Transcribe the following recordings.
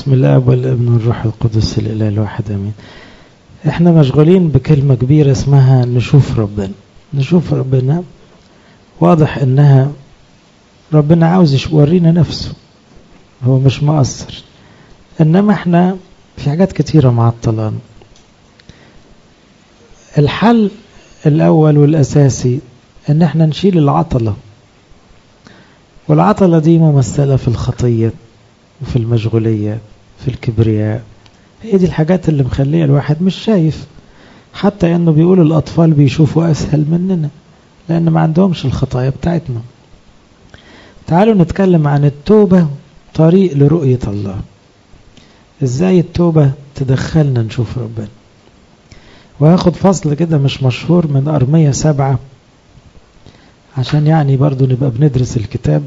بسم الاب والابن والروح القدس الاله الواحد امين. احنا مشغولين بكلمة كبيرة اسمها نشوف ربنا. نشوف ربنا واضح انها ربنا عاوز يورينا نفسه، هو مش مقصر، انما احنا في حاجات كتيرة معطلان. الحل الاول والاساسي ان احنا نشيل العطلة، والعطلة دي ممثلة في الخطية وفي المشغولية في الكبرياء. هي دي الحاجات اللي مخليه الواحد مش شايف، حتى انه بيقول الاطفال بيشوفوا اسهل مننا لان ما عندهمش الخطايا بتاعتنا. تعالوا نتكلم عن التوبة، طريق لرؤية الله. ازاي التوبة تدخلنا نشوف ربنا. وهاخد فصل كده مش مشهور من أرمية 7 عشان يعني برضو نبقى بندرس الكتاب.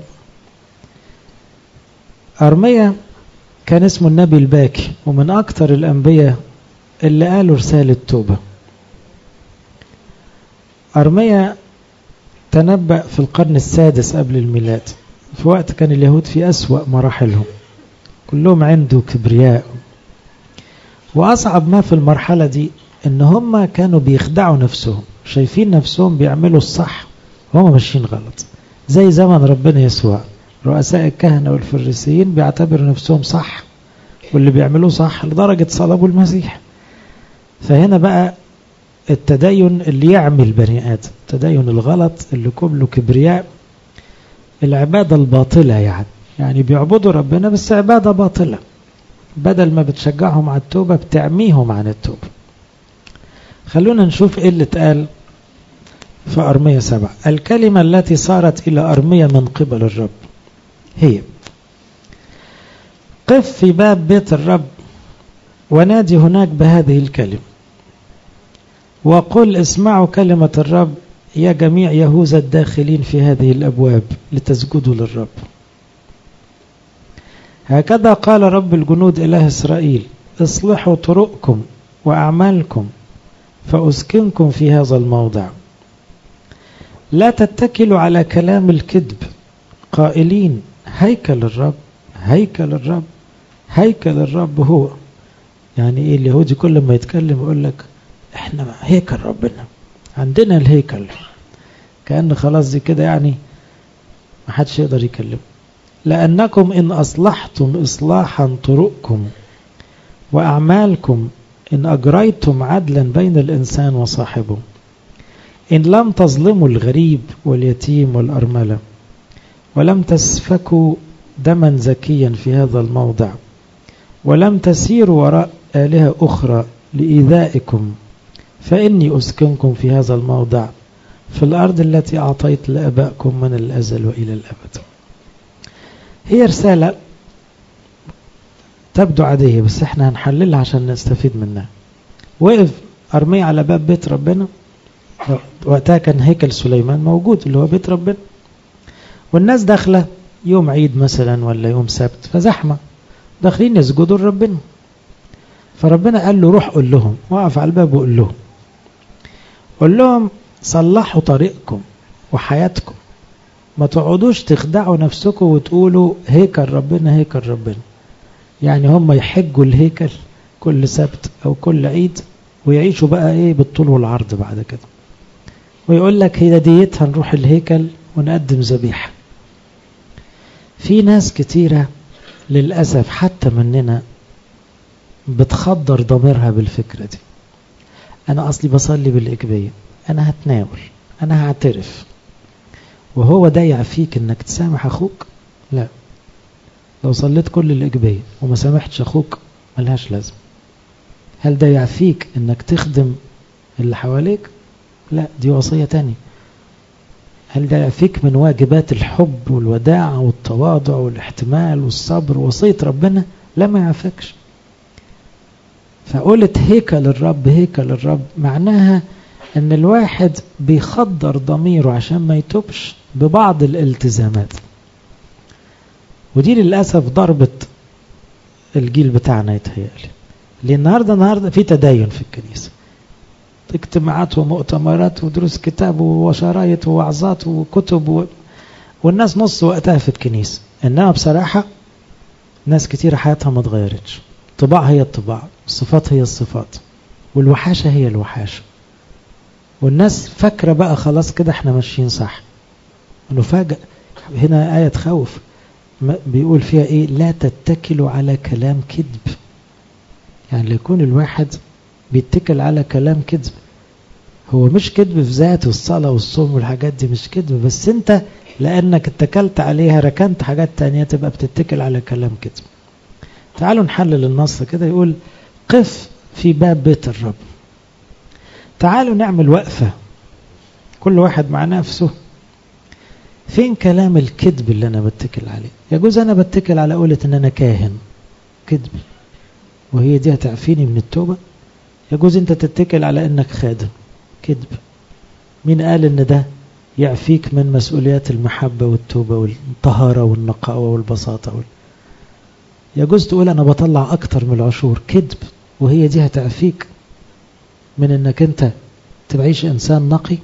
أرمية كان اسمه النبي الباكي، ومن أكتر الأنبياء اللي قالوا رسالة توبة. أرمية تنبأ في القرن السادس قبل الميلاد، في وقت كان اليهود في أسوأ مراحلهم، كلهم عنده كبرياء. وأصعب ما في المرحلة دي إن هم كانوا بيخدعوا نفسهم، شايفين نفسهم بيعملوا الصح وهم ماشيين غلط. زي زمن ربنا يسوع، رؤساء الكهنة والفريسيين بيعتبروا نفسهم صح واللي بيعملوه صح لدرجة صلبوا المسيح. فهنا بقى التدين اللي يعمل بني آدم، التدين الغلط اللي كله كبرياء، العبادة الباطلة، يعني بيعبدوا ربنا بس عبادة باطلة، بدل ما بتشجعهم على التوبة بتعميهم عن التوبة. خلونا نشوف ايه اللي اتقال في أرمية 7. الكلمة التي صارت إلى أرمية من قبل الرب هي: قف في باب بيت الرب ونادي هناك بهذه الكلمة، وقل اسمعوا كلمة الرب يا جميع يهوذا الداخلين في هذه الأبواب لتسجدوا للرب. هكذا قال رب الجنود إله إسرائيل: اصلحوا طرقكم وأعمالكم فأسكنكم في هذا الموضع. لا تتكلوا على كلام الكذب قائلين هيكل الرب هيكل الرب هيكل الرب هو. يعني ايه؟ اليهودي كل ما يتكلم يقول لك احنا هيكل ربنا، عندنا الهيكل، كأن خلاص دي كده يعني ما حدش يقدر يكلم. لأنكم إن أصلحتم إصلاحا طرقكم وأعمالكم، إن أجريتم عدلا بين الإنسان وصاحبه، إن لم تظلموا الغريب واليتيم والأرملة، ولم تسفكوا دما زكيا في هذا الموضع، ولم تسيروا وراء آلهة أخرى لإيذائكم، فإني أسكنكم في هذا الموضع في الأرض التي أعطيت لآبائكم من الأزل وإلى الأبد. هي رسالة تبدو عادية بس احنا هنحللها عشان نستفيد منها. وقف أرمية على باب بيت ربنا، وقتها كان هيكل سليمان موجود اللي هو بيت ربنا، والناس داخلة يوم عيد مثلا ولا يوم سبت، فزحمة داخلين يسجدوا لربنا. فربنا قال له روح قول لهم، وقف على الباب وقول لهم، قول لهم صلحوا طريقكم وحياتكم، ما تقعدوش تخدعوا نفسكم وتقولوا هيكل ربنا هيكل ربنا. يعني هم يحجوا الهيكل كل سبت أو كل عيد ويعيشوا بقى ايه بالطول والعرض بعد كده، ويقول لك هي ديتها نروح الهيكل ونقدم ذبيحة. في ناس كتيرة للأسف حتى مننا بتخدر ضميرها بالفكرة دي. أنا أصلي بصلي بالإجبية، أنا هتناول، أنا هعترف، وهو ده يعفيك إنك تسامح أخوك؟ لا، لو صليت كل الإجبية وما سامحتش أخوك ملهاش لازم. هل ده يعفيك إنك تخدم اللي حواليك؟ لا، دي وصية تانية. هل ده يعفيك من واجبات الحب والوداع والتواضع والاحتمال والصبر وصية ربنا؟ لا، ما يعفكش. فقولت هيكل الرب هيكل الرب معناها ان الواحد بيخدر ضميره عشان ما يتوبش ببعض الالتزامات، ودي للأسف ضربت الجيل بتاعنا يتهيألي. لأن النهاردة في تدين في الكنيسة، اجتماعات ومؤتمرات ودروس كتاب وشرايط ووعظات وكتب والناس نص وقتها في الكنيسة. إنما بصراحة ناس كتير حياتها ما اتغيرتش، طباع هي الطباع، الصفات هي الصفات، والوحاشة هي الوحاشة، والناس فاكرة بقى خلاص كده احنا ماشيين صح. نفاجأ هنا آية تخوف بيقول فيها ايه؟ لا تتكلوا على كلام كذب. يعني ليكون الواحد بيتكل على كلام كذب، هو مش كذب في ذاته، الصلاة والصوم والحاجات دي مش كذب، بس انت لانك اتكلت عليها ركنت حاجات تانية تبقى بتتكل على كلام كذب. تعالوا نحلل النص كده. يقول قف في باب بيت الرب. تعالوا نعمل وقفة كل واحد مع نفسه، فين كلام الكذب اللي انا بتكل عليه؟ يجوز انا بتكل على قولة ان انا كاهن، كذب، وهي دي هتعفيني من التوبة. يجوز انت تتكل على انك خادم، كذب، مين قال ان ده يعفيك من مسؤوليات المحبة والتوبة والطهارة والنقاوة والبساطة يجوز تقول انا بطلع اكتر من العشور، كذب، وهي دي هتعفيك من انك انت تعيش انسان نقي.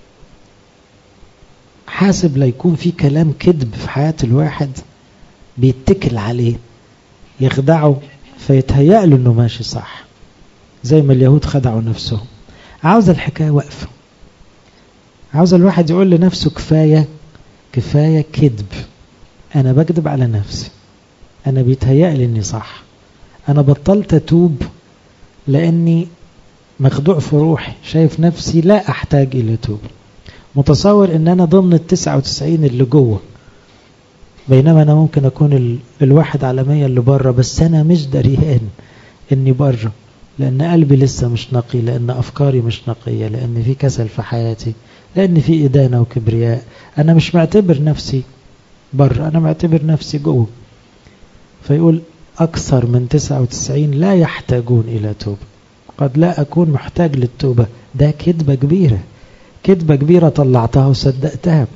حاسب لا يكون في كلام كذب في حياة الواحد بيتكل عليه يخدعه فيتهيأ له انه ماشي صح، زي ما اليهود خدعوا نفسهم. عاوز الحكاية وقفة، عاوز الواحد يقول لنفسه كفاية كذب، انا بكذب على نفسي، انا بيتهيأ لي اني صح، انا بطلت اتوب لاني مخدوع في روحي، شايف نفسي لا احتاج الى توب، متصور ان انا ضمن 99 اللي جوه، بينما انا ممكن اكون الواحد على 100 اللي بره، بس انا مش دريان اني بره، لان قلبي لسه مش نقي، لان افكاري مش نقية، لان في كسل في حياتي، لان في ادانة وكبرياء. انا مش معتبر نفسي بره، انا معتبر نفسي جوه. فيقول اكثر من 99 لا يحتاجون الى توبة، قد لا اكون محتاج للتوبة. ده كذبة كبيرة، كذبة كبيرة طلعتها وصدقتها.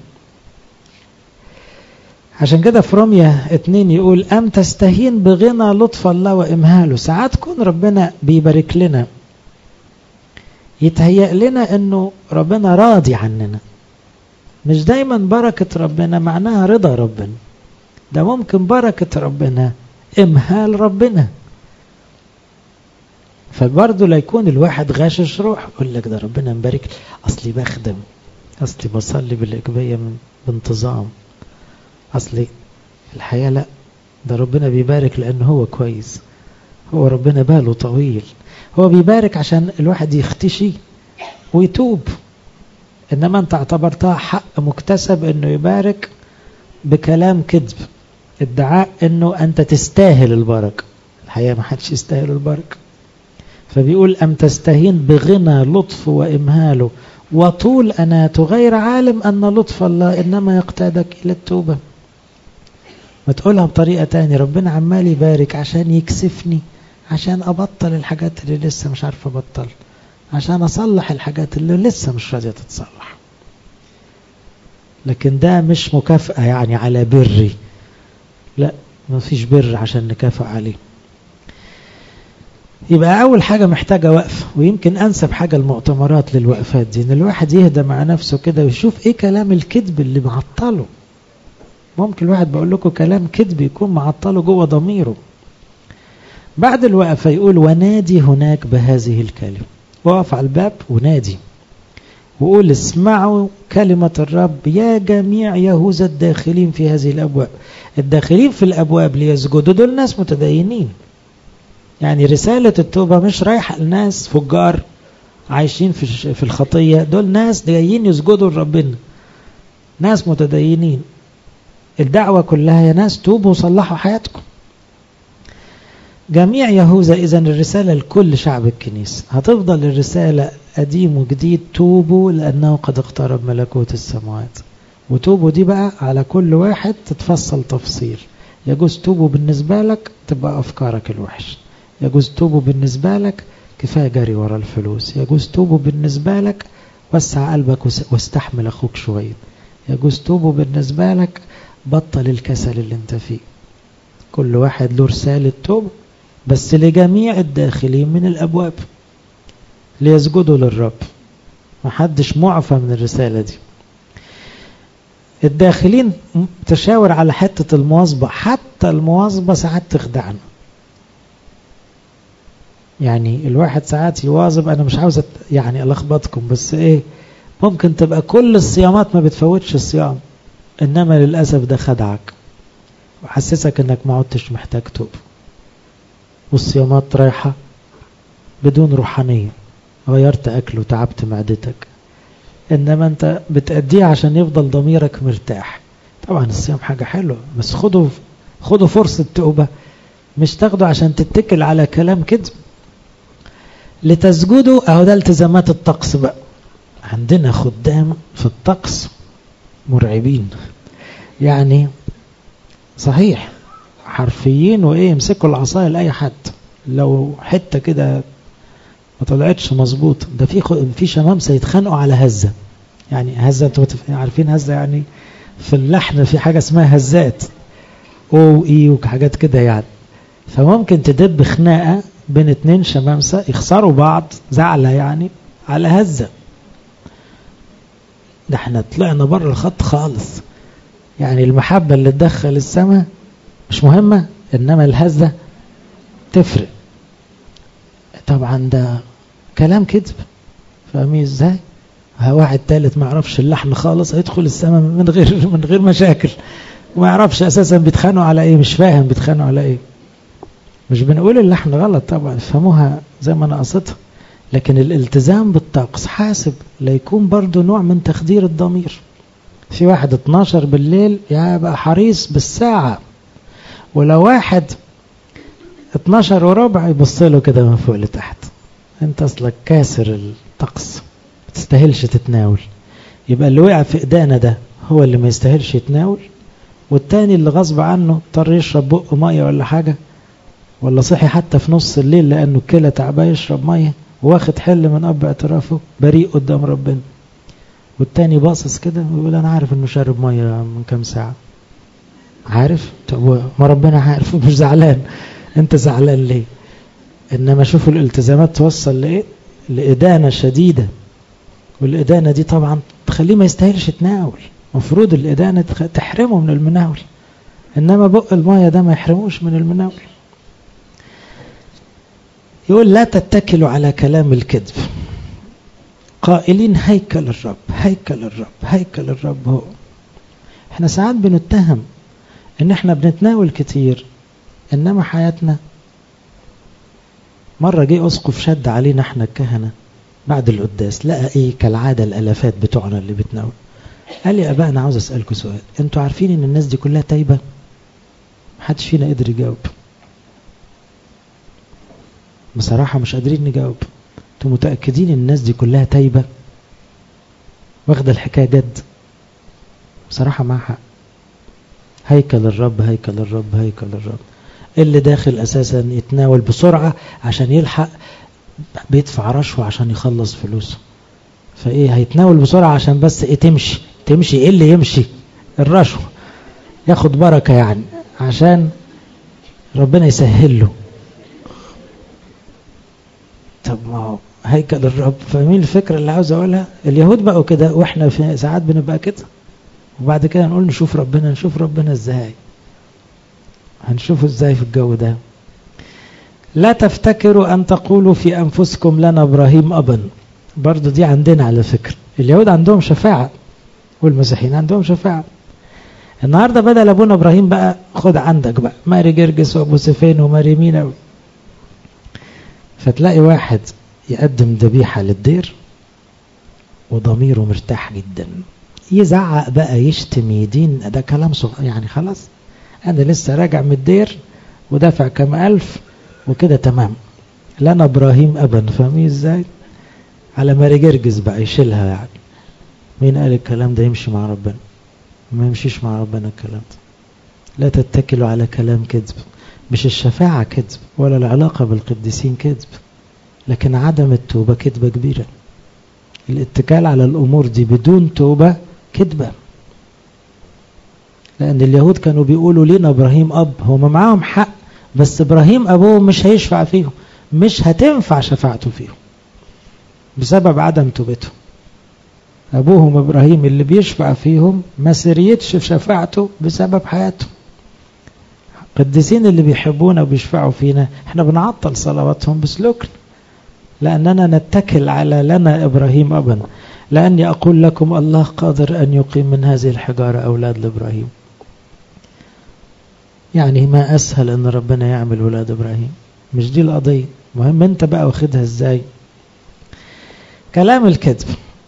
عشان كده في رمية 2 يقول أم تستهين بغنى لطف الله وإمهاله. ساعات كون ربنا بيبارك لنا يتهيأ لنا أنه ربنا راضي عننا. مش دايما بركة ربنا معناها رضا ربنا، ده ممكن بركة ربنا إمهال ربنا. فبرضه لا يكون الواحد غاشش روح يقول لك ده ربنا مبارك أصلي بخدم، أصلي بصلي بالإقبية بانتظام، أصلي الحياة. لا، ده ربنا بيبارك لأنه هو كويس، هو ربنا باله طويل، هو بيبارك عشان الواحد يختشي ويتوب. إنما أنت اعتبرتها حق مكتسب أنه يبارك بكلام كذب، ادعاء أنه أنت تستاهل البركة. الحقيقة ما حدش يستاهل البركة. فبيقول أم تستهين بغنى لطف وإمهاله وطول أنات، غير عالم أن لطف الله إنما يقتادك إلى التوبة. ما تقولها بطريقة تاني، ربنا عمال يبارك عشان يكسفني، عشان أبطل الحاجات اللي لسه مش عارف أبطل، عشان أصلح الحاجات اللي لسه مش راضية تتصلح. لكن ده مش مكافأة يعني على بري، لا، ما فيش بر عشان نكافأ عليه. يبقى أول حاجة محتاجة وقف، ويمكن أنسب حاجة المؤتمرات للوقفات دي، إن الواحد يهدى مع نفسه كده ويشوف إيه كلام الكذب اللي معطله. ممكن الواحد بقول لكم كلام كذب يكون معطله جوه ضميره. بعد الوقفة يقول ونادي هناك بهذه الكلمة. وقف على الباب ونادي وقول اسمعوا كلمة الرب يا جميع يهوذا الداخلين في هذه الأبواب. الداخلين في الأبواب ليسجدوا دول ناس متدينين، يعني رسالة التوبة مش رايحة لناس فجار عايشين في الخطية، دول ناس جايين يسجدوا لربنا، ناس متدينين. الدعوة كلها يا ناس توبوا وصلحوا حياتكم. جميع يهوذا، إذن الرسالة لكل شعب الكنيسة. هتفضل الرسالة قديم وجديد، توبوا لأنه قد اقترب ملكوت السماوات. وتوبوا دي بقى على كل واحد تتفصل تفصيل. يجوز توبوا بالنسبة لك تبقى أفكارك الوحش، يجوز توبوا بالنسبة لك كفاية جري ورا الفلوس، يجوز توبوا بالنسبة لك وسع قلبك واستحمل أخوك شوية، يجوز توبوا بالنسبة لك بطل الكسل اللي انت فيه. كل واحد له رسالة توب، بس لجميع الداخلين من الأبواب ليسجدوا للرب. محدش معفى من الرسالة دي. الداخلين تشاور على حتة المواظبة، حتى المواظبة ساعات تخدعنا. يعني الواحد ساعات يواظب، أنا مش عاوز يعني ألخبطكم، بس ممكن تبقى كل الصيامات ما بتفوتش الصيام، إنما للأسف ده خدعك وحسسك إنك ما عدتش محتاج توب، والصيامات رايحة بدون روحانية، غيرت أكل وتعبت معدتك، إنما أنت بتأديه عشان يفضل ضميرك مرتاح. طبعا الصيام حاجة حلوة، بس خدوا فرصة توبة، مش تاخدوا عشان تتكل على كلام كده. لتسجدوا، أهو ده التزامات الطقس بقى. عندنا خدام في الطقس مرعبين، يعني صحيح حرفيين يمسكوا العصاية لأي حد لو حتة كده ما طلعتش مظبوط. ده في شمامسة يتخانقوا على هزة. يعني هزة، انتوا عارفين هزة يعني في اللحن في حاجة اسمها هزات وحاجات كده يعني. فممكن تدب خناقة بين 2 شمامسة يخسروا بعض زعلة يعني على هزة. ده احنا طلعنا بره الخط خالص. يعني المحبة اللي تدخل السماء مش مهمة، انما الهزة تفرق. طبعا ده كلام كذب، فاهمين ازاي؟ واحد تالت ما يعرفش اللحن خالص هيدخل السماء من غير مشاكل، وما يعرفش اساسا بيتخانقوا على ايه، مش فاهم بيتخانقوا على ايه. مش بنقول اللحن غلط طبعا، فهموها زي ما انا قصدها، لكن الالتزام بالطقس حاسب ليكون برضو نوع من تخدير الضمير. في واحد 12 بالليل يبقى حريص بالساعة، ولو واحد 12 وربع يبص له كده من فوق لتحت، انت اصلك كاسر الطقس، تستاهلش تتناول. يبقى اللي وقع في ايدينا ده هو اللي ما يستاهلش يتناول، والتاني اللي غصب عنه اضطر يشرب بق ميه ولا حاجه، ولا صحي حتى في نص الليل لانه الكلى تعبان يشرب ميه واخد حل من اب اعترافه بريء قدام ربنا، والتاني باصص كده ويقول انا عارف انه شارب ميه من كام ساعه. عارف؟ طب ما ربنا عارف، مش زعلان، انت زعلان ليه؟ انما شوفوا الالتزامات توصل لايه؟ لإدانة شديدة، والإدانة دي طبعا تخليه ما يستاهلش يتناول. مفروض الإدانة تحرمه من المناول، إنما بق المية ده ما يحرموش من المناول. يقول لا تتكلوا على كلام الكذب قائلين هيكل الرب هيكل الرب هيكل الرب. هو احنا ساعات بنتهم ان احنا بنتناول كتير، انما حياتنا. مرة جه أسقف شد علينا احنا الكهنة بعد القداس، لقى كالعادة الالافات بتوعنا اللي بتناول. قال لي ابا انا عاوز اسألكوا سؤال، انتوا عارفين ان الناس دي كلها تايبة؟ محدش فينا قدر يجاوب بصراحة، مش قادرين نجاوب. انتوا متأكدين ان الناس دي كلها تايبة واخدة الحكاية جد؟ بصراحة مع حق. هيكل الرب هيكل الرب هيكل الرب. اللي داخل اساسا يتناول بسرعة عشان يلحق بيدفع رشوة عشان يخلص فلوسه، هيتناول بسرعة عشان بس تمشي اللي يمشي الرشوة، ياخد بركة يعني عشان ربنا يسهل له. طب ما هو هيكل الرب. فاهمين الفكرة اللي عاوز اقولها؟ اليهود بقوا كده، واحنا في ساعات بنبقى كده، وبعد كده نقول نشوف ربنا ازاي؟ هنشوفه ازاي في الجو ده؟ لا تفتكروا ان تقولوا في انفسكم لنا ابراهيم ابا. برضو دي عندنا على فكرة. اليهود عندهم شفاعة والمسيحيين عندهم شفاعة. النهاردة بدل ابونا ابراهيم بقى خد عندك بقى ماري جرجس وابو سفين وماري مينا. فتلاقي واحد يقدم ذبيحة للدير وضميره مرتاح جدا، يزعق بقى يشتم يدين، ده كلام يعني خلاص انا لسه راجع من الدير ودافع كم ألف وكده تمام، لنا ابراهيم ابا. فاهمين ازاي؟ على ماري جرجس بقى يشيلها. يعني مين قال الكلام ده يمشي مع ربنا؟ ما يمشيش مع ربنا الكلام ده. لا تتكلوا على كلام كذب. مش الشفاعة كذب ولا العلاقة بالقديسين كذب، لكن عدم التوبة كذبة كبيرة. الاتكال على الأمور دي بدون توبة كذبة. لأن اليهود كانوا بيقولوا لنا إبراهيم أب، هم معاهم حق، بس إبراهيم أبوه مش هيشفع فيهم، مش هتنفع شفاعته فيهم بسبب عدم توبتهم. أبوهم إبراهيم اللي بيشفع فيهم ما سريتش في شفاعته بسبب حياته. قديسين اللي بيحبونا وبيشفعوا فينا احنا بنعطل صلواتهم بسلوكنا، لأننا نتكل على لنا إبراهيم أبا، لأني أقول لكم الله قادر أن يقيم من هذه الحجارة أولاد لإبراهيم. يعني ما أسهل أن ربنا يعمل ولاد إبراهيم، مش دي القضية، مهم أنت بقى واخدها إزاي. كلام الكذب،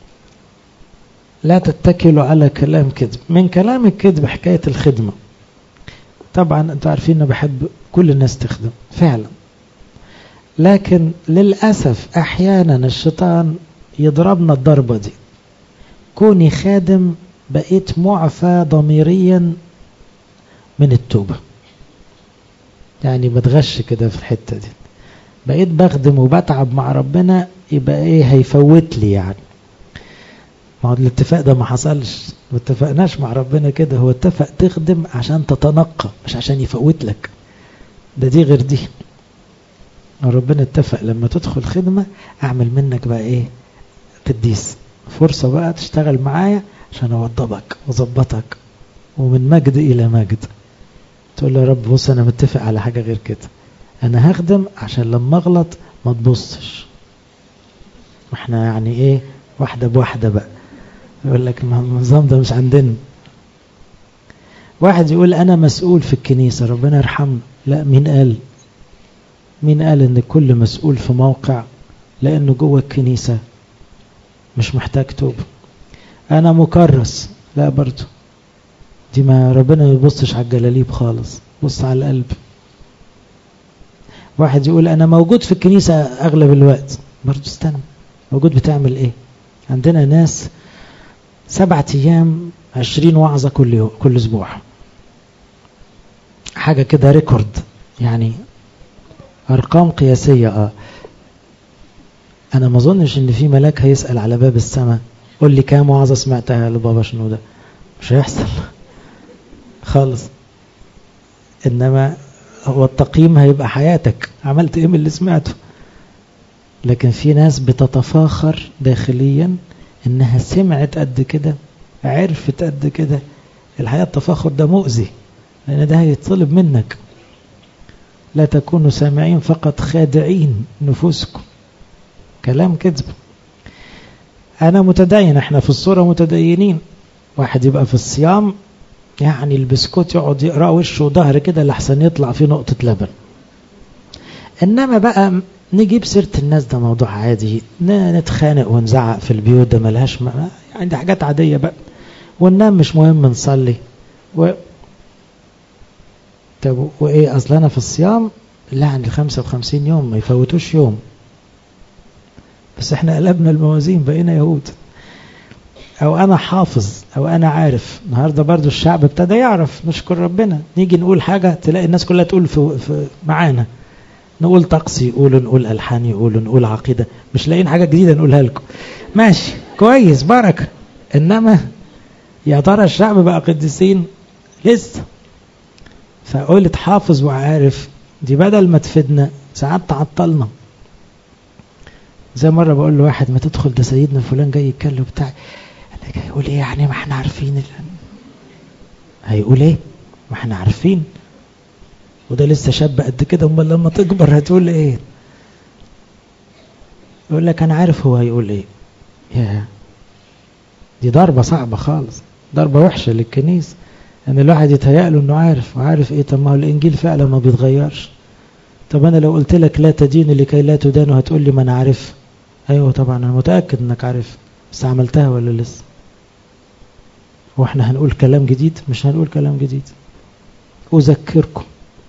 لا تتكلوا على كلام كذب. من كلام الكذب حكاية الخدمة. طبعا أنتوا عارفين أنه بحب كل الناس تخدم فعلا، لكن للأسف أحيانا الشيطان يضربنا الضربة دي. كوني خادم بقيت معفى ضميريا من التوبة، يعني بتغش كده في الحتة دي، بقيت بخدم وبتعب مع ربنا، يبقى ايه هيفوت لي يعني. ما هو الاتفاق ده ما حصلش، ما اتفقناش مع ربنا كده، هو اتفق تخدم عشان تتنقى مش عشان يفوت لك، دي غير دي. ربنا اتفق لما تدخل خدمة اعمل منك بقى ايه قديس، فرصة بقى تشتغل معايا عشان اوضبك وظبطك ومن مجد الى مجد. تقول له يا رب بص انا متفق على حاجة غير كده، انا هخدم عشان لما اغلط ما تبصش. واحنا يعني ايه واحدة بواحدة بقى، يقول لك النظام ده مش عندنا. واحد يقول انا مسؤول في الكنيسة ربنا يرحمه، لا مين قال ان كل مسؤول في موقع لانه جوه الكنيسة مش محتاج توبة. انا مكرس، لا برضو دي ما ربنا ما يبصش على الجلاليب خالص، بص على القلب. واحد يقول انا موجود في الكنيسة اغلب الوقت، برضو استنى موجود بتعمل ايه؟ عندنا ناس 7 أيام 20 وعظة كل اسبوع، حاجة كده ريكورد، يعني ارقام قياسية. انا ما اظنش ان في ملاك هيسأل على باب السماء قول لي كام وعظة سمعتها لبابا شنو، ده مش هيحصل خالص. انما هو التقييم هيبقى حياتك عملت ايه من اللي سمعته. لكن في ناس بتتفاخر داخليا انها سمعت قد كده، عرفت قد كده. الحقيقة التفاخر ده مؤذي، لان ده هيطلب منك. لا تكونوا سامعين فقط خادعين نفوسكم، كلام كذب. انا متدين، احنا في الصورة متدينين. واحد يبقى في الصيام يعني البسكوت يقعد يقرأ وشه وظهر كده لحسن يطلع فيه نقطة لبن. انما بقى نجيب سيرة الناس ده موضوع عادي، نتخانق ونزعق في البيوت ده ملهاش يعني دي حاجات عادية بقى، وننام مش مهم نصلي طب وايه اصلا انا في الصيام لا عند 55 يوم ما يفوتوش يوم، بس احنا قلبنا الموازين بقينا يهود. او انا حافظ او انا عارف. النهارده برضو الشعب ابتدى يعرف، نشكر ربنا. نيجي نقول حاجة تلاقي الناس كلها تقول في معانا، نقول طقس يقولوا، نقول ألحان يقولوا، نقول عقيدة، مش لاقيين حاجة جديدة نقولها لكم. ماشي كويس بركة. إنما يا ترى الشعب بقى قديسين لسه؟ فقولت حافظ وعارف دي بدل ما تفيدنا ساعات تعطلنا. زي مرة بقول له واحد ما تدخل ده سيدنا فلان جاي يتكلم بتاعي، أنا جاي يقول إيه يعني ما احنا عارفين هيقول إيه ما احنا عارفين، وده لسه شاب قد كده، امال لما تكبر هتقول ايه؟ يقول لك انا عارف هو هيقول ايه. يا دي ضربة صعبة خالص، ضربة وحشة للكنيسة ان الواحد يتهيأ له انه عارف. وعارف ايه؟ طب ما هو الانجيل فعلا ما بيتغيرش. طب انا لو قلت لك لا تدين لكي لا تدان وهتقول لي ما انا عارف. ايوه طبعا انا متأكد انك عارف، بس عملتها ولا لسه؟ واحنا هنقول كلام جديد؟ مش هنقول كلام جديد. اذكركم،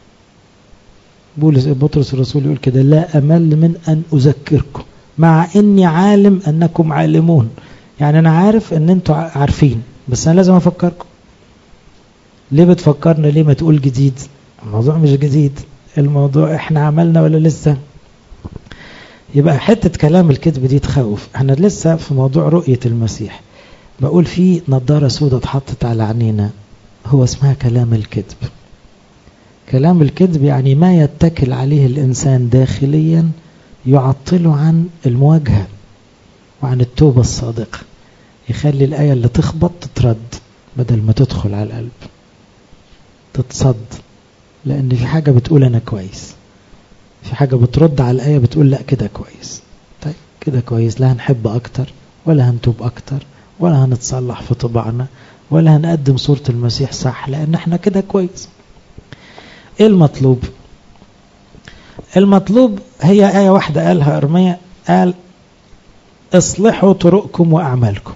بطرس الرسول يقول كده لا أمل من أن أذكركم مع إني عالم أنكم عالمون. يعني أنا عارف أن أنتوا عارفين، بس أنا لازم أفكركم. ليه بتفكرنا؟ ليه ما تقول جديد؟ الموضوع مش جديد، الموضوع إحنا عملنا ولا لسه. يبقى حتة كلام الكذب دي تخوف. احنا لسه في موضوع رؤية المسيح. بقول فيه نظارة سودة اتحطت على عينينا، هو اسمها كلام الكذب. كلام الكذب يعني ما يتكل عليه الإنسان داخليا يعطله عن المواجهة وعن التوبة الصادقة، يخلي الآية اللي تخبط تترد بدل ما تدخل على القلب، تتصد. لأن في حاجة بتقول أنا كويس، في حاجة بترد على الآية بتقول لا كده كويس. طيب كده كويس، لا هنحب أكتر ولا هنتوب أكتر ولا هنتصلح في طبعنا ولا هنقدم صورة المسيح صح، لأن احنا كده كويس. ايه المطلوب؟ المطلوب هي آية واحدة قالها إرميا، قال اصلحوا طرقكم وأعمالكم.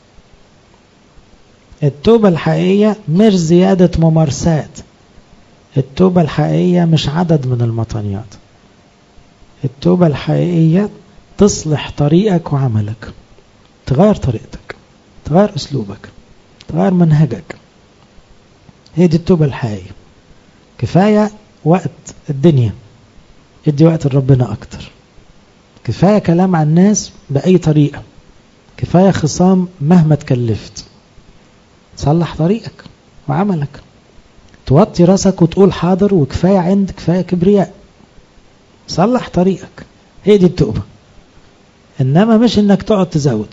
التوبة الحقيقية مش زيادة ممارسات، التوبة الحقيقية مش عدد من المطنيات، التوبة الحقيقية تصلح طريقك وعملك، تغير طريقتك، تغير أسلوبك، تغير منهجك. هي دي التوبة الحقيقية. كفاية وقت الدنيا، ادي وقت لربنا أكتر. كفاية كلام عن الناس بأي طريقة، كفاية خصام مهما تكلفت. تصلح طريقك وعملك، توطي راسك وتقول حاضر وكفاية عندك، كفاية كبرياء. صلح طريقك، هي دي التوبة. إنما مش إنك تقعد تزود،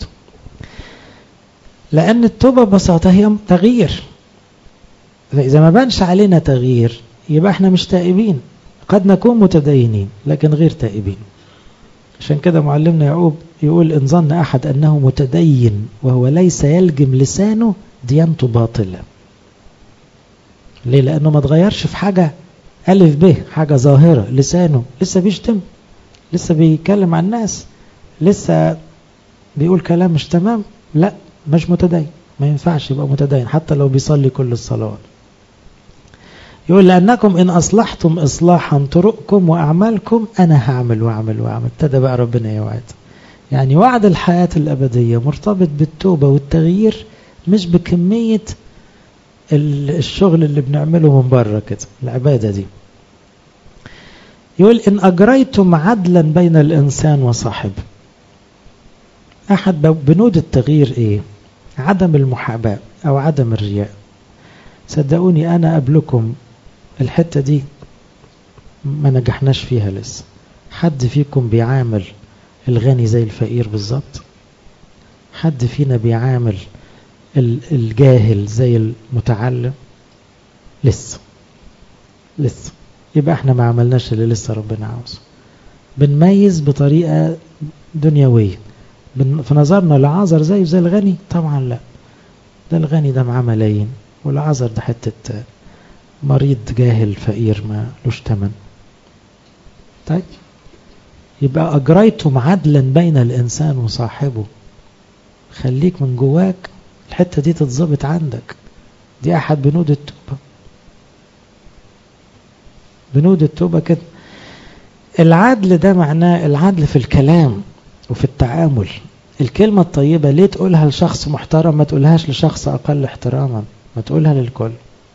لأن التوبة ببساطة هي تغيير. فإذا ما بانش علينا تغيير يبقى احنا مش تائبين. قد نكون متدينين لكن غير تائبين. عشان كده معلمنا يعقوب يقول إن ظن أحد أنه متدين وهو ليس يلجم لسانه ديانته باطلة. ليه؟ لأنه ما تغيرش في حاجة ألف به، حاجة ظاهرة. لسانه لسه بيشتم، لسه بيتكلم عن الناس، لسه بيقول كلام مش تمام، لا مش متدين. ما ينفعش يبقى متدين حتى لو بيصلي كل الصلوات. يقول لأنكم إن أصلحتم إصلاحا طرقكم وأعمالكم أنا هعمل وأعمل وأعمل. ابتدى بقى ربنا يوعد، يعني وعد الحياة الأبدية مرتبط بالتوبة والتغيير، مش بكمية الشغل اللي بنعمله من بره كده، العبادة دي. يقول إن أجريتم عدلا بين الإنسان وصاحبه. أحد بنود التغيير إيه؟ عدم المحاباة أو عدم الرياء. صدقوني أنا قبلكم الحتة دي ما نجحناش فيها لسه. حد فيكم بيعامل الغني زي الفقير بالظبط؟ حد فينا بيعامل الجاهل زي المتعلم؟ لسه يبقى احنا ما عملناش اللي لسه ربنا عاوزه. بنميز بطريقة دنيوية. في نظرنا لعازر زي الغني؟ طبعا لا، ده الغني ده معاه ملايين، والعازر ده حتة مريض جاهل فقير ما لوش تمن. طيب يبقى أجريتم عدلا بين الإنسان وصاحبه. خليك من جواك الحتة دي تتظبط عندك. دي أحد بنود التوبة. بنود التوبة كده. العدل ده معناه العدل في الكلام وفي التعامل. الكلمة الطيبة ليه تقولها لشخص محترم ما تقولهاش لشخص أقل احتراما؟ ما تقولها للكل.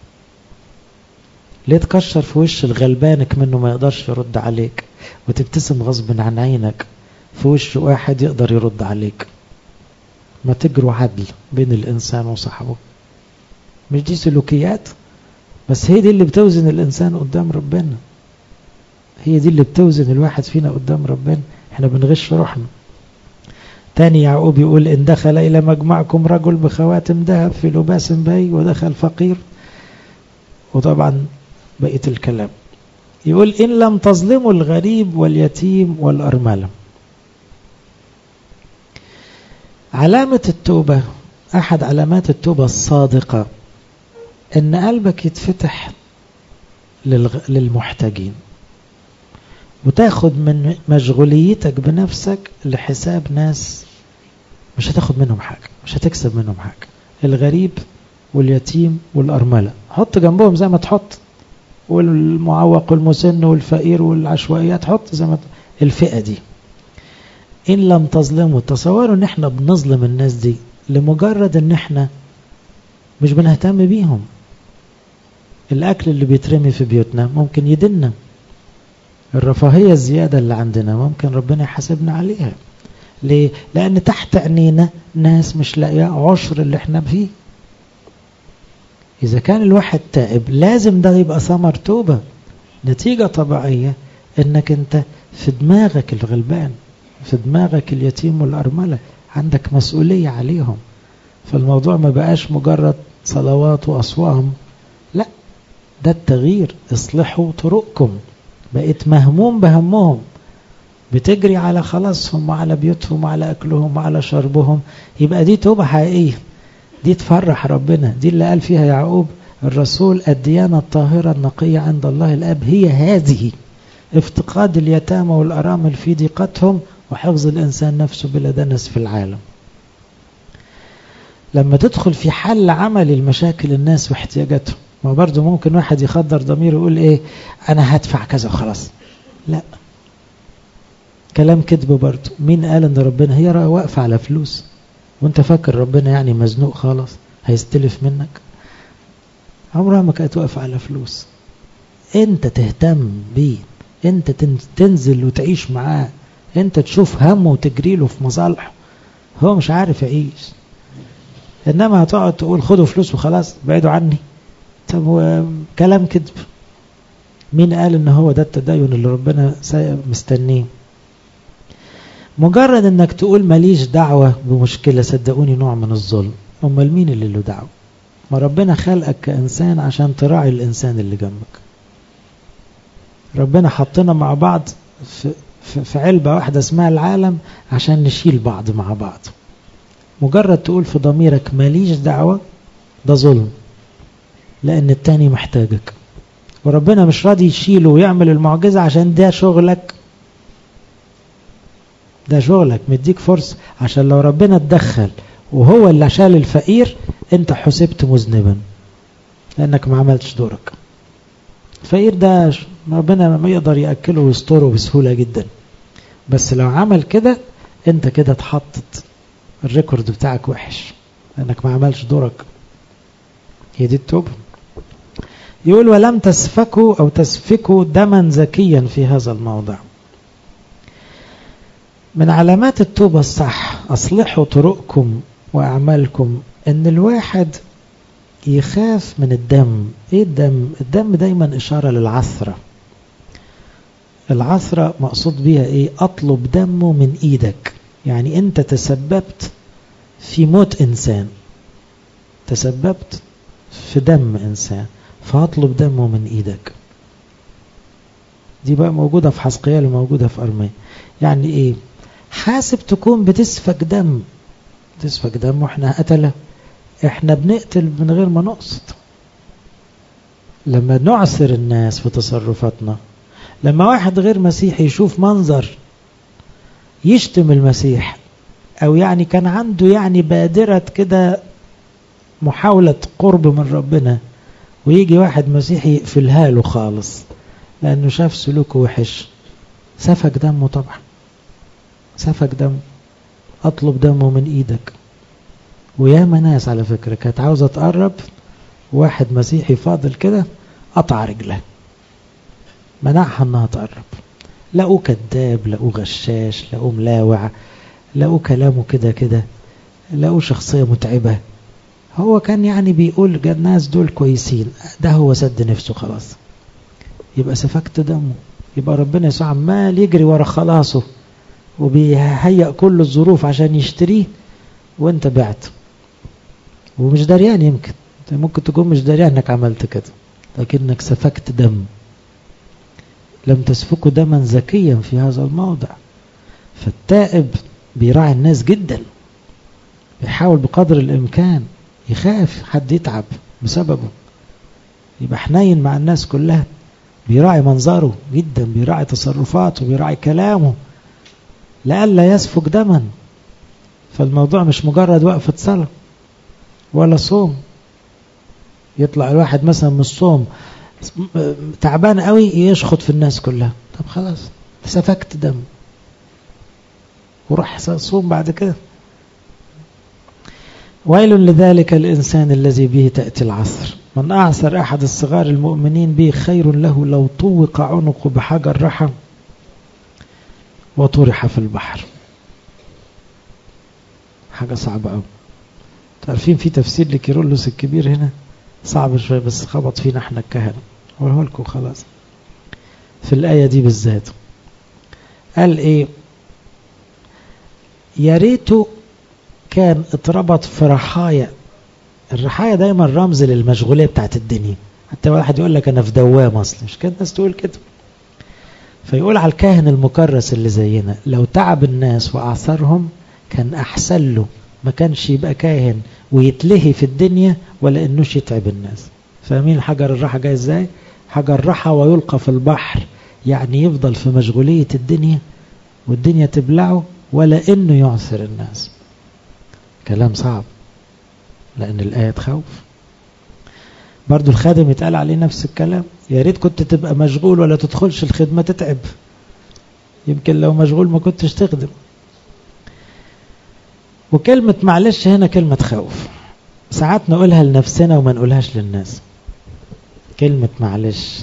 ليه تكشر في وش الغلبانك منه ما يقدرش يرد عليك وتبتسم غصب عن عينك في وش واحد يقدر يرد عليك؟ ما تجروا عدل بين الإنسان وصاحبه. مش دي سلوكيات؟ بس هي دي اللي بتوزن الإنسان قدام ربنا. هي دي اللي بتوزن الواحد فينا قدام ربنا. احنا بنغش روحنا. تاني يعقوب يقول إن دخل إلى مجمعكم رجل بخواتم ذهب في لباس بهي ودخل فقير. وطبعا بقية الكلام يقول إن لم تظلموا الغريب واليتيم والأرملة. علامة التوبة، أحد علامات التوبة الصادقة، إن قلبك يتفتح للمحتاجين وتاخد من مشغوليتك بنفسك لحساب ناس مش هتاخد منهم حاجة، مش هتكسب منهم حاجة. الغريب واليتيم والأرملة حط جنبهم زي ما تحط، والمعوق والمسن والفقير والعشوائيات حط زي ما الفئة دي. إن لم تظلموا، تصوروا إن احنا بنظلم الناس دي لمجرد إن احنا مش بنهتم بيهم. الأكل اللي بيترمي في بيوتنا ممكن يدنا. الرفاهية الزيادة اللي عندنا ممكن ربنا يحاسبنا عليها. ليه؟ لأن تحت عينينا ناس مش لاقيه عشر اللي احنا فيه. إذا كان الواحد تائب لازم ده يبقى ثمر توبة. نتيجة طبيعية إنك أنت في دماغك الغلبان، في دماغك اليتيم والأرملة، عندك مسؤولية عليهم. فالموضوع ما بقاش مجرد صلوات وأصوام، لا، ده التغيير. اصلحوا طرقكم، بقيت مهموم بهمهم، بتجري على خلاصهم وعلى بيوتهم وعلى أكلهم وعلى شربهم. يبقى دي توبة حقيقية، دي تفرح ربنا. دي اللي قال فيها يعقوب الرسول: الديانة الطاهرة النقية عند الله الأب هي هذه: افتقاد اليتامى والأرامل في ضيقتهم، وحفظ الإنسان نفسه بلا دنس في العالم. لما تدخل في حل عملي المشاكل الناس واحتياجاتهم، ما برضو ممكن واحد يخدر ضميره يقول ايه، انا هدفع كذا وخلاص. لا، كلام كذب برضو. مين قال ان ربنا هي واقفة على فلوس؟ وانت فاكر ربنا يعني مزنوق خالص هيستلف منك؟ عمرها ما كانت واقفة على فلوس. انت تهتم بيه، انت تنزل وتعيش معاه، انت تشوف همه وتجريله في مصالحه. هو مش عارف يعيش، انما هتقعد تقول خدوا فلوس وخلاص بعيدوا عني. طب هو كلام كذب. مين قال ان هو ده التدين اللي ربنا مستنيه؟ مجرد انك تقول ماليش دعوة بمشكلة، صدقوني نوع من الظلم. امال مين اللي له دعوة؟ ما ربنا خلقك كإنسان عشان تراعي الإنسان اللي جنبك. ربنا حطنا مع بعض في علبة واحدة اسمها العالم عشان نشيل بعض مع بعض. مجرد تقول في ضميرك ماليش دعوة، ده ظلم، لأن التاني محتاجك، وربنا مش راضي يشيله ويعمل المعجزة عشان ده شغلك. ده شغلك، مديك فرصة عشان لو ربنا اتدخل وهو اللي شال الفقير انت حسبت مذنبا لأنك ما عملتش دورك. الفقير ده ربنا ما يقدر يأكله ويستره بسهولة جدا، بس لو عمل كده انت كده اتحطت الريكورد بتاعك وحش لأنك ما عملش دورك. هي دي التوبة. يقول ولم تسفكوا أو تسفكوا دما زكيا في هذا الموضع. من علامات التوبة الصح: أصلحوا طرقكم وأعمالكم. إن الواحد يخاف من الدم. إيه الدم؟ الدم دايما إشارة للعثرة. العثرة مقصود بيها إيه؟ أطلب دمه من إيدك. يعني أنت تسببت في موت إنسان، تسببت في دم إنسان، فأطلب دمه من إيدك. دي بقى موجودة في حزقيال وموجودة في أرميا. يعني إيه؟ حاسب تكون بتسفك دم. تسفك دم وإحنا قتله؟ إحنا بنقتل من غير ما نقصد. لما نعسر الناس في تصرفاتنا، لما واحد غير مسيحي يشوف منظر يشتم المسيح، أو يعني كان عنده يعني بادرة كده محاولة قرب من ربنا، ويجي واحد مسيحي يقفلها له خالص لأنه شاف سلوكه وحش، سفك دمه طبعا، سفك دم. أطلب دمه من إيدك. وياما ناس على فكرة كانت عاوزة تقرب، واحد مسيحي فاضل كده قطع رجله، منعها انها تقرب. لقوا كذاب، لقوا غشاش، لقوا ملاوع، لقوا كلامه كده، لقوا شخصية متعبة. هو كان يعني بيقول الناس دول كويسين، ده هو سد نفسه خلاص. يبقى سفكت دمه. يبقى ربنا يسوع عمال يجري ورا خلاصه وبيهيأ كل الظروف عشان يشتريه، وانت بعت ومش داريان. يمكن ممكن تكون مش داريان انك عملت كده، لكنك سفكت دم. لم تسفكوا دما زكيا في هذا الموضع. فالتائب بيراعي الناس جدا، بيحاول بقدر الامكان، يخاف حد يتعب بسببه، يبقى حنين مع الناس كلها، بيراعي منظره جدا، بيراعي تصرفاته، بيراعي كلامه لألا يسفك دما. فالموضوع مش مجرد وقفة صلاة ولا صوم. يطلع الواحد مثلا من الصوم تعبان قوي يشخط في الناس كلها، طب خلاص سفكت دم وراح صوم بعد كده. ويل لذلك الإنسان الذي به تأتي العثر، من أعثر أحد الصغار المؤمنين به خير له لو طوق عنقه بحجر رحم وطرح في البحر. حاجة صعبة قوي. تعرفين في تفسير لكيرلس الكبير هنا صعب شوية، بس خبط فينا احنا الكهنة، أقوله لكم خلاص. في الآية دي بالذات قال ايه؟ يا ريته كان اتربط في رحايا. الرحايا دايما رمز للمشغولية بتاعت الدنيا. حتى واحد يقول لك أنا في دوام أصلا، مش كده الناس تقول كده. فيقول على الكاهن المكرس اللي زينا لو تعب الناس وأعثرهم كان أحسن له، ما كانش يبقى كاهن ويتلهي في الدنيا ولا إنوش يتعب الناس. فاهمين حجر الراحة جاي إزاي؟ حجر راحة ويلقى في البحر، يعني يفضل في مشغولية الدنيا والدنيا تبلعه ولا إنه يعثر الناس. كلام صعب، لأن الآية تخوف. برضو الخادم يتقال عليه نفس الكلام، يا ريت كنت تبقى مشغول ولا تدخلش الخدمة تتعب، يمكن لو مشغول ما كنتش تخدم. وكلمة معلش هنا كلمة خوف، ساعات نقولها لنفسنا وما نقولهاش للناس. كلمة معلش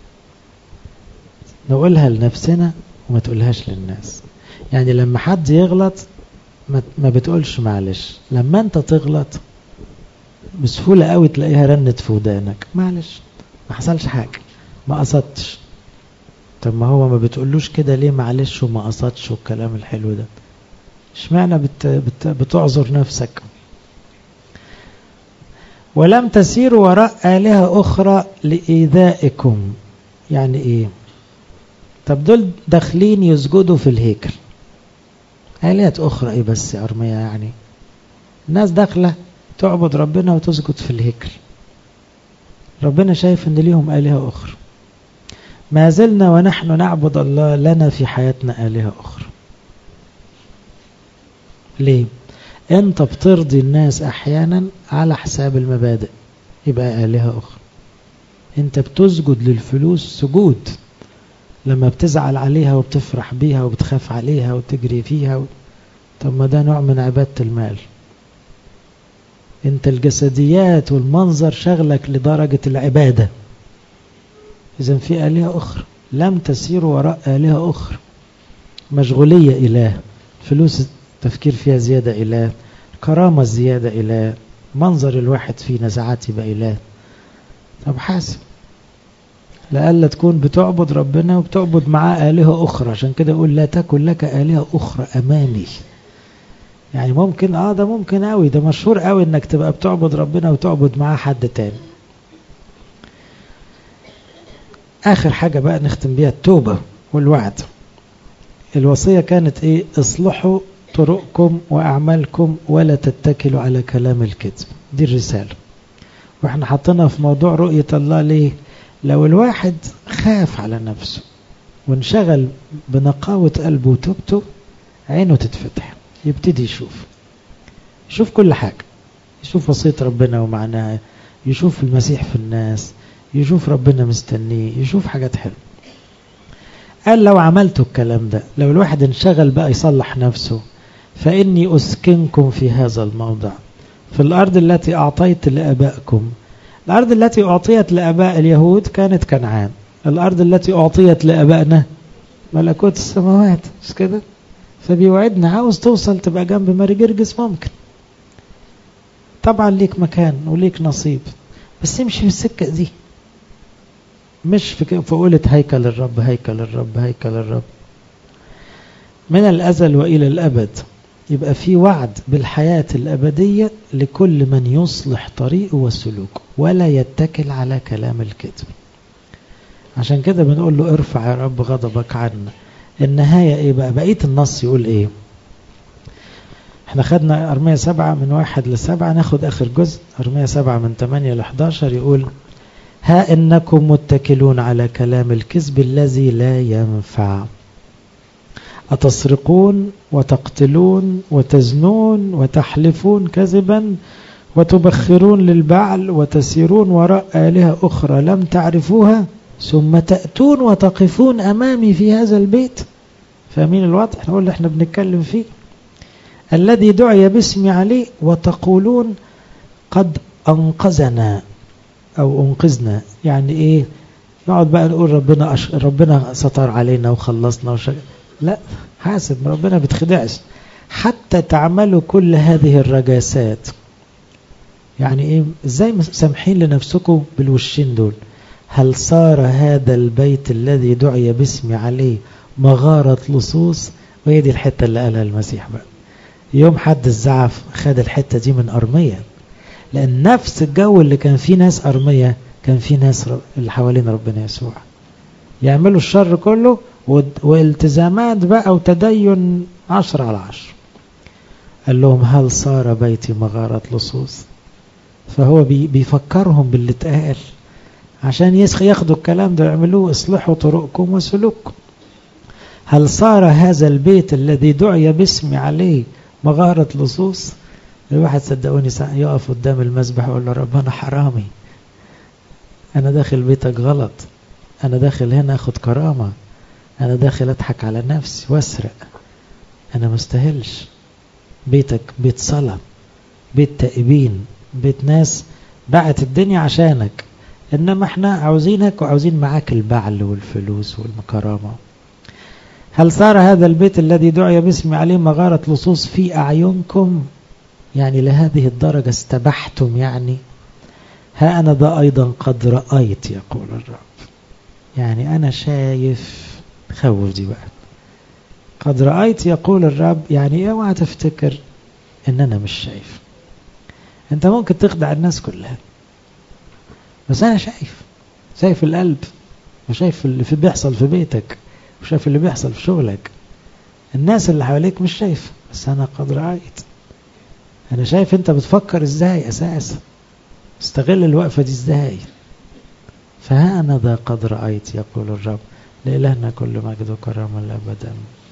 نقولها لنفسنا وما تقولهاش للناس. يعني لما حد يغلط ما بتقولش معلش، لما انت تغلط بسهولة قوي تلاقيها رنت في ودانك، معلش ما حصلش حاجة، ما قصدتش. طب ما هو ما بتقولوش كده ليه معلش وما قصدتش والكلام الحلو ده؟ اشمعنى بتعذر نفسك؟ ولم تسيروا وراء آلهة أخرى لإيذائكم. يعني إيه؟ طب دول داخلين يسجدوا في الهيكل، آلهة أخرى إيه بس يا أرميا؟ يعني الناس داخلة تعبد ربنا وتسجد في الهيكل، ربنا شايف ان ليهم آلهة أخرى. ما زلنا ونحن نعبد الله لنا في حياتنا آلهة أخرى. ليه؟ انت بترضي الناس أحيانا على حساب المبادئ، يبقى آلهة أخرى. انت بتسجد للفلوس سجود، لما بتزعل عليها وبتفرح بيها وبتخاف عليها وتجري فيها طب ما ده نوع من عبادة المال. انت الجسديات والمنظر شغلك لدرجة العبادة. إذن في آلهة أخرى. لم تسيروا وراء آلهة أخرى. مشغولية إله، فلوس تفكير فيها زيادة إله، كرامة زيادة إله، منظر الواحد فيه نزعات يبقى إله. طب حاسب لألا تكون بتعبد ربنا وبتعبد معاه آلهة أخرى. عشان كده يقول لا تكن لك آلهة أخرى أمامي. يعني ممكن ده ممكن قوي، ده مشهور قوي انك تبقى بتعبد ربنا وتعبد معاه حد تاني. اخر حاجة بقى نختم بيها التوبة والوعد. الوصية كانت ايه؟ اصلحوا طرقكم واعمالكم ولا تتكلوا على كلام الكذب. دي الرسالة، واحنا حطينا في موضوع رؤية الله. ليه؟ لو الواحد خاف على نفسه وانشغل بنقاوة قلبه وتوبته، عينه تتفتح، يبتدي يشوف كل حاجة، يشوف وصية ربنا ومعناها، يشوف المسيح في الناس، يشوف ربنا مستنيه، يشوف حاجات حلوة. قال لو عملتوا الكلام ده، لو الواحد انشغل بقى يصلح نفسه، فإني أسكنكم في هذا الموضع في الأرض التي أعطيت لآبائكم. الأرض التي أعطيت لآباء اليهود كانت كنعان، الأرض التي أعطيت لآبائنا ملكوت السماوات، مش كده؟ فبيوعدنا عاوز توصل تبقى جنب ماري جرجس، ممكن طبعا ليك مكان وليك نصيب، بس امشي في السكة دي، مش في قولة هيكل الرب هيكل الرب هيكل الرب من الأزل وإلى الأبد. يبقى في وعد بالحياة الأبدية لكل من يصلح طريقه وسلوكه ولا يتكل على كلام الكذب. عشان كده بنقول له ارفع يا رب غضبك عنا. النهاية ايه بقى؟ بقية النص يقول ايه؟ احنا خدنا أرمية 7 من 1 ل7، ناخد اخر جزء أرمية 7 من 8 ل11. يقول ها إنكم متكلون على كلام الكذب الذي لا ينفع، أتسرقون وتقتلون وتزنون وتحلفون كذبا وتبخرون للبعل وتسيرون وراء آلهة أخرى لم تعرفوها ثم تأتون وتقفون أمامي في هذا البيت. فاهمين الوضع؟ احنا قلنا احنا بنتكلم فيه الذي دعي باسمي عليه وتقولون قد أنقذنا أو أنقذنا. يعني إيه؟ نقعد بقى نقول ربنا ستر علينا وخلصنا لا، حاسب، ربنا بتخدعش حتى تعملوا كل هذه الرجاسات. يعني إيه؟ إزاي سامحين لنفسكم بالوشين دول؟ هل صار هذا البيت الذي دعي باسمي عليه مغارة لصوص؟ وهي دي الحتة اللي قالها المسيح بقى. يوم حد الزعف خد الحتة دي من أرمية، لأن نفس الجو اللي كان فيه ناس أرمية كان في ناس اللي حوالين ربنا يسوع يعملوا الشر كله والتزامات بقى وتدين 10/10. قال لهم هل صار بيتي مغارة لصوص؟ فهو بيفكرهم باللي اتقال عشان ياخدوا الكلام ده يعملوه. اصلحوا طرقكم وسلوككم. هل صار هذا البيت الذي دعي باسمي عليه مغارة لصوص؟ الواحد صدقوني يقف قدام المسبح ويقول له رب أنا حرامي، أنا داخل بيتك غلط، أنا داخل هنا أخد كرامة، أنا داخل أضحك على نفسي وأسرق، أنا مستاهلش. بيتك بيت صلاة، بيت تائبين، بيت ناس باعت الدنيا عشانك، إنما احنا عاوزينك وعاوزين معاك البعل والفلوس والكرامة. هل صار هذا البيت الذي دعي باسمي عليه مغارة لصوص في أعينكم؟ يعني لهذه الدرجة استبحتم يعني. ها أنا ذا أيضا قد رأيت يقول الرب. يعني أنا شايف. خوف دي بقى. قد رأيت يقول الرب، يعني اوعى تفتكر إن أنا مش شايف. أنت ممكن تخدع الناس كلها، بس أنا شايف القلب، وشايف اللي بيحصل في بيتك، وشايف اللي بيحصل في شغلك. الناس اللي حواليك مش شايف، بس أنا قد رأيت. أنا شايف أنت بتفكر إزاي أساسا، استغل الوقفة دي إزاي. فها أنا ذا قد رأيت يقول الرب. لإلهنا كل مجد وكرامة الأبد.